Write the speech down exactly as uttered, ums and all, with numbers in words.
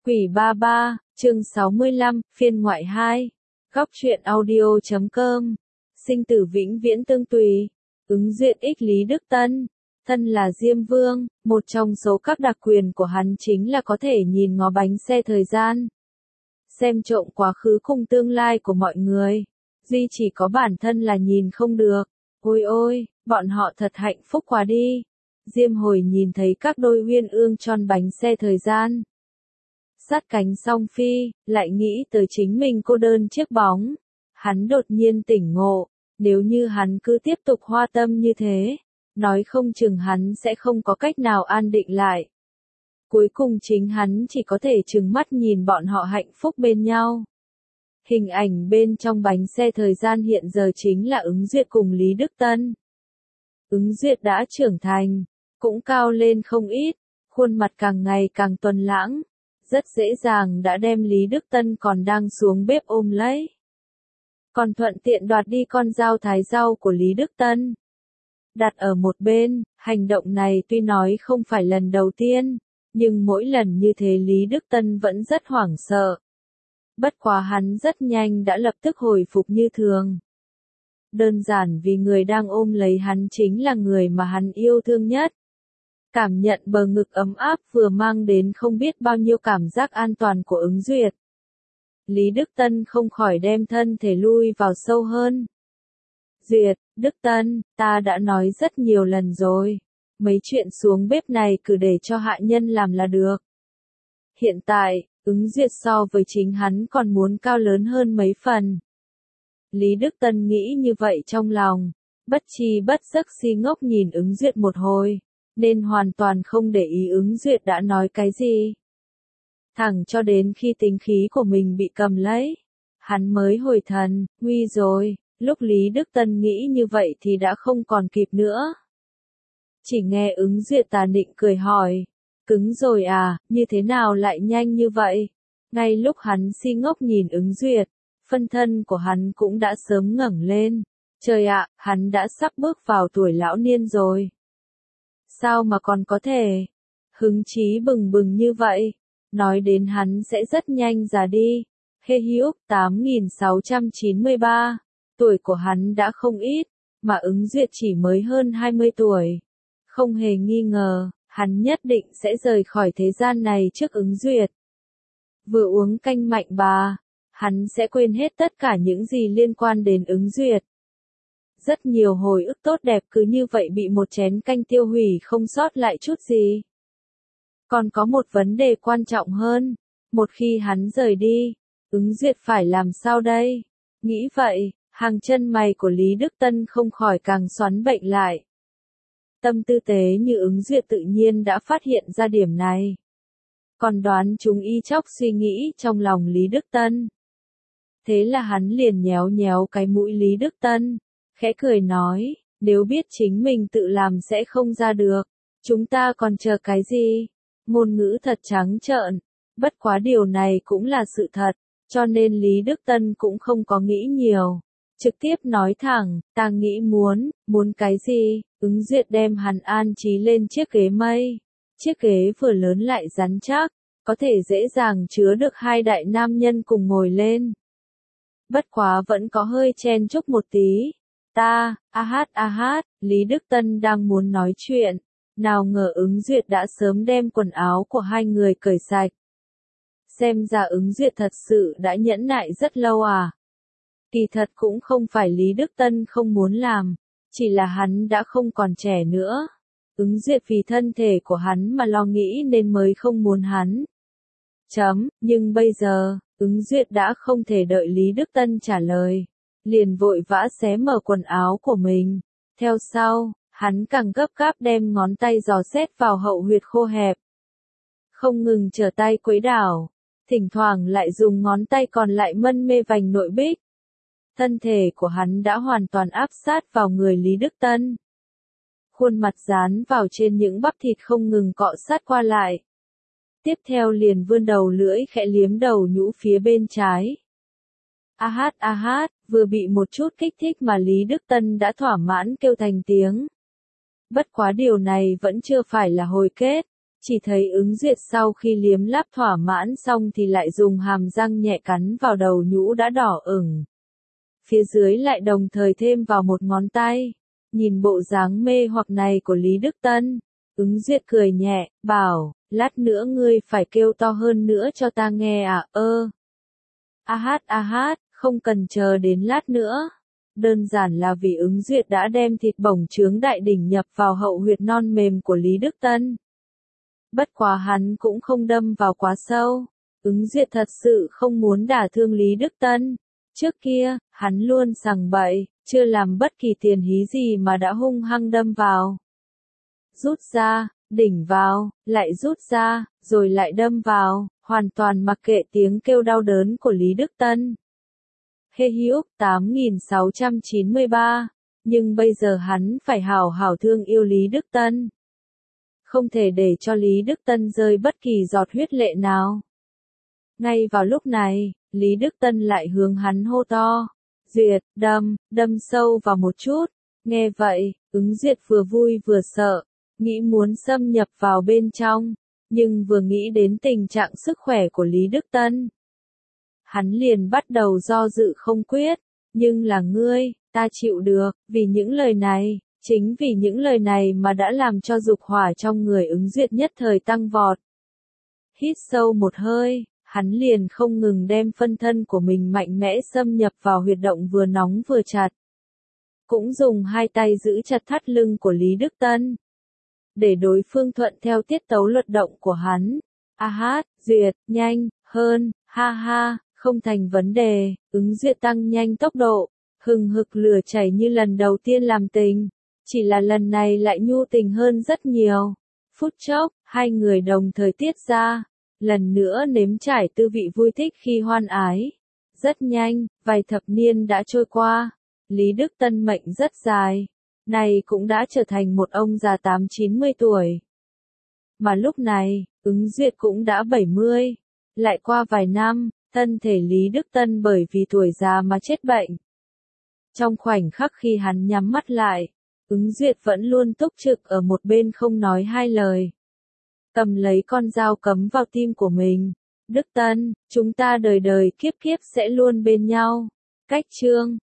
Quỷ ba ba, chương sáu mươi lăm, phiên ngoại hai. Góc truyện audio chấm com. Sinh tử vĩnh viễn tương tùy. Ứng duyệt ích Lý Đức Tân. Thân là Diêm Vương, một trong số các đặc quyền của hắn chính là có thể nhìn ngó bánh xe thời gian. Xem trộm quá khứ cùng tương lai của mọi người. Duy chỉ có bản thân là nhìn không được. Ôi ôi, bọn họ thật hạnh phúc quá đi. Diêm Hồi nhìn thấy các đôi uyên ương tròn bánh xe thời gian. Sát cánh song phi, lại nghĩ tới chính mình cô đơn chiếc bóng. Hắn đột nhiên tỉnh ngộ, nếu như hắn cứ tiếp tục hoa tâm như thế, nói không chừng hắn sẽ không có cách nào an định lại. Cuối cùng chính hắn chỉ có thể trừng mắt nhìn bọn họ hạnh phúc bên nhau. Hình ảnh bên trong bánh xe thời gian hiện giờ chính là Ứng Duyệt cùng Lý Đức Tân. Ứng Duyệt đã trưởng thành, cũng cao lên không ít, khuôn mặt càng ngày càng tuấn lãng. Rất dễ dàng đã đem Lý Đức Tân còn đang xuống bếp ôm lấy. Còn thuận tiện đoạt đi con dao thái rau của Lý Đức Tân. Đặt ở một bên, hành động này tuy nói không phải lần đầu tiên, nhưng mỗi lần như thế Lý Đức Tân vẫn rất hoảng sợ. Bất quá hắn rất nhanh đã lập tức hồi phục như thường. Đơn giản vì người đang ôm lấy hắn chính là người mà hắn yêu thương nhất. Cảm nhận bờ ngực ấm áp vừa mang đến không biết bao nhiêu cảm giác an toàn của Ứng Duyệt. Lý Đức Tân không khỏi đem thân thể lui vào sâu hơn. Duyệt, Đức Tân, ta đã nói rất nhiều lần rồi. Mấy chuyện xuống bếp này cứ để cho hạ nhân làm là được. Hiện tại, Ứng Duyệt so với chính hắn còn muốn cao lớn hơn mấy phần. Lý Đức Tân nghĩ như vậy trong lòng, bất chi bất giấc si ngốc nhìn Ứng Duyệt một hồi. Nên hoàn toàn không để ý Ứng Duyệt đã nói cái gì. Thẳng cho đến khi tính khí của mình bị cầm lấy, hắn mới hồi thần, nguy rồi, lúc Lý Đức Tân nghĩ như vậy thì đã không còn kịp nữa. Chỉ nghe Ứng Duyệt tà nịnh cười hỏi, cứng rồi à, như thế nào lại nhanh như vậy? Ngay lúc hắn si ngốc nhìn Ứng Duyệt, phân thân của hắn cũng đã sớm ngẩng lên. Trời ạ, hắn đã sắp bước vào tuổi lão niên rồi. Sao mà còn có thể hứng chí bừng bừng như vậy, nói đến hắn sẽ rất nhanh già đi. Hê Hyuk tám nghìn sáu trăm chín mươi ba, tuổi của hắn đã không ít, mà Ứng Duyệt chỉ mới hơn hai mươi tuổi. Không hề nghi ngờ, hắn nhất định sẽ rời khỏi thế gian này trước Ứng Duyệt. Vừa uống canh mạnh bà, hắn sẽ quên hết tất cả những gì liên quan đến Ứng Duyệt. Rất nhiều hồi ức tốt đẹp cứ như vậy bị một chén canh tiêu hủy không sót lại chút gì. Còn có một vấn đề quan trọng hơn, một khi hắn rời đi, Ứng Duyệt phải làm sao đây? Nghĩ vậy, hàng chân mày của Lý Đức Tân không khỏi càng xoắn bệnh lại. Tâm tư tế như Ứng Duyệt tự nhiên đã phát hiện ra điểm này. Còn đoán chúng y chóc suy nghĩ trong lòng Lý Đức Tân. Thế là hắn liền nhéo nhéo cái mũi Lý Đức Tân. Khẽ cười nói, nếu biết chính mình tự làm sẽ không ra được, chúng ta còn chờ cái gì? Ngôn ngữ thật trắng trợn, bất quá điều này cũng là sự thật, cho nên Lý Đức Tân cũng không có nghĩ nhiều. Trực tiếp nói thẳng, ta nghĩ muốn, muốn cái gì? Ứng Duyệt đem hắn an trí lên chiếc ghế mây. Chiếc ghế vừa lớn lại rắn chắc, có thể dễ dàng chứa được hai đại nam nhân cùng ngồi lên. Bất quá vẫn có hơi chen chúc một tí. Ta, a hát a hát, Lý Đức Tân đang muốn nói chuyện, nào ngờ Ứng Duyệt đã sớm đem quần áo của hai người cởi sạch. Xem ra Ứng Duyệt thật sự đã nhẫn nại rất lâu à. Kỳ thật cũng không phải Lý Đức Tân không muốn làm, chỉ là hắn đã không còn trẻ nữa. Ứng Duyệt vì thân thể của hắn mà lo nghĩ nên mới không muốn hắn. Chấm, nhưng bây giờ, Ứng Duyệt đã không thể đợi Lý Đức Tân trả lời. Liền vội vã xé mở quần áo của mình. Theo sau, hắn càng gấp gáp đem ngón tay dò xét vào hậu huyệt khô hẹp. Không ngừng trở tay quấy đảo, thỉnh thoảng lại dùng ngón tay còn lại mân mê vành nội bích. Thân thể của hắn đã hoàn toàn áp sát vào người Lý Đức Tân. Khuôn mặt dán vào trên những bắp thịt không ngừng cọ sát qua lại. Tiếp theo liền vươn đầu lưỡi khẽ liếm đầu nhũ phía bên trái. A hát a hát, vừa bị một chút kích thích mà Lý Đức Tân đã thỏa mãn kêu thành tiếng. Bất quá điều này vẫn chưa phải là hồi kết, Chỉ thấy Ứng Duyệt sau khi liếm láp thỏa mãn xong thì lại dùng hàm răng nhẹ cắn vào đầu nhũ đã đỏ ửng. Phía dưới lại đồng thời thêm vào một ngón tay. Nhìn bộ dáng mê hoặc này của Lý Đức Tân, Ứng Duyệt cười nhẹ, bảo, lát nữa ngươi phải kêu to hơn nữa cho ta nghe à, ơ. A hát a hát, không cần chờ đến lát nữa. Đơn giản là vì Ứng Duyệt đã đem thịt bổng trướng đại đỉnh nhập vào hậu huyệt non mềm của Lý Đức Tân. Bất quá hắn cũng không đâm vào quá sâu. Ứng Duyệt thật sự không muốn đả thương Lý Đức Tân. Trước kia, hắn luôn sằng bậy, chưa làm bất kỳ tiền hí gì mà đã hung hăng đâm vào. Rút ra, đỉnh vào, lại rút ra, rồi lại đâm vào, hoàn toàn mặc kệ tiếng kêu đau đớn của Lý Đức Tân. Hê Hữu tám nghìn sáu trăm chín mươi ba, nhưng bây giờ hắn phải hào hào thương yêu Lý Đức Tân. Không thể để cho Lý Đức Tân rơi bất kỳ giọt huyết lệ nào. Ngay vào lúc này, Lý Đức Tân lại hướng hắn hô to. Duyệt, đâm, đâm sâu vào một chút. Nghe vậy, Ứng Duyệt vừa vui vừa sợ, nghĩ muốn xâm nhập vào bên trong, nhưng vừa nghĩ đến tình trạng sức khỏe của Lý Đức Tân. Hắn liền bắt đầu do dự không quyết, nhưng là ngươi, ta chịu được, vì những lời này, chính vì những lời này mà đã làm cho dục hỏa trong người Ứng Duyệt nhất thời tăng vọt. Hít sâu một hơi, hắn liền không ngừng đem phân thân của mình mạnh mẽ xâm nhập vào huyệt động vừa nóng vừa chặt. Cũng dùng hai tay giữ chặt thắt lưng của Lý Đức Tân, để đối phương thuận theo tiết tấu luật động của hắn. A hát, Duyệt, nhanh, hơn, ha ha, không thành vấn đề. Ứng Duyệt tăng nhanh tốc độ, hừng hực lửa chảy như lần đầu tiên làm tình, chỉ là lần này lại nhu tình hơn rất nhiều. Phút chốc, hai người đồng thời tiết ra, lần nữa nếm trải tư vị vui thích khi hoan ái. Rất nhanh, vài thập niên đã trôi qua, Lý Đức Tân mệnh rất dài, này cũng đã trở thành một ông già tám chín mươi tuổi. Mà lúc này, Ứng Duyệt cũng đã bảy mươi, lại qua vài năm, thân thể Lý Đức Tân bởi vì tuổi già mà chết bệnh. Trong khoảnh khắc khi hắn nhắm mắt lại, Ứng Duyệt vẫn luôn túc trực ở một bên không nói hai lời. Cầm lấy con dao cắm vào tim của mình. Đức Tân, chúng ta đời đời kiếp kiếp sẽ luôn bên nhau. Cách chương